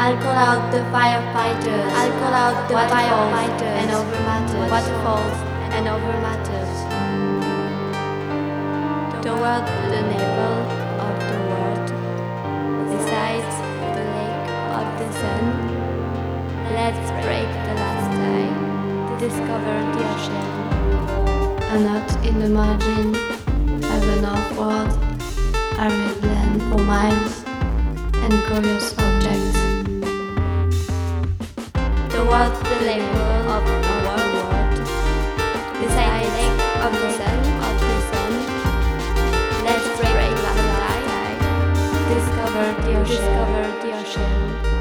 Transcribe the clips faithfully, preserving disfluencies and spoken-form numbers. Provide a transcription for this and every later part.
I'll call out the firefighters. I'll call out the firefighters and over matters. Waterfalls and over matters. Toward the navel of the world, besides the lake of the sun, let's break the last tie, discover the ocean. A knot in the margin of the northward, arid land for miles, and curious objects. Toward the level of our world, beside the lake of the sun, of the sun, let's break the last tie, discover the ocean. Discover the ocean.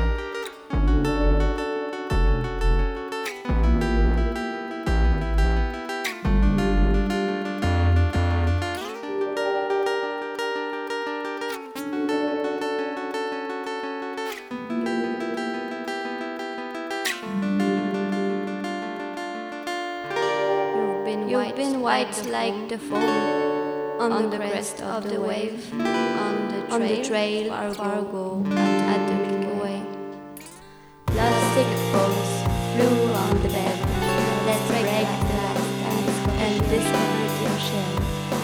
You've been white like the foam on, on the crest of the wave, on the trail, on the trail far ago and at the Milky Way. Plastic balls flew on the bed. Let's break the last tie and discover the ocean.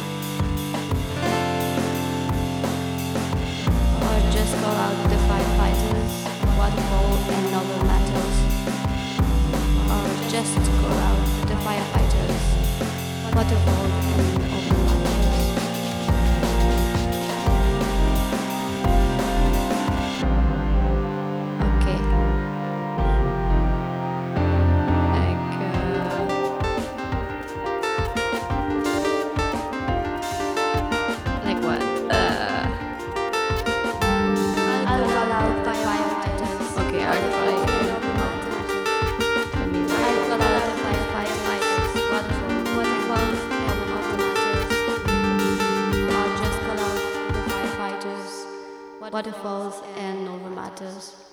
Or just call out the firefighters, waterfall and novel matters. Or just call out the firefighters, waterfall and open waters. Okay. Like, uh, like what? Uh, I'll call out the firefighters. Okay, I'll call out the firefighters. I'll call out the firefighters. Waterfall. Waterfalls and over matters.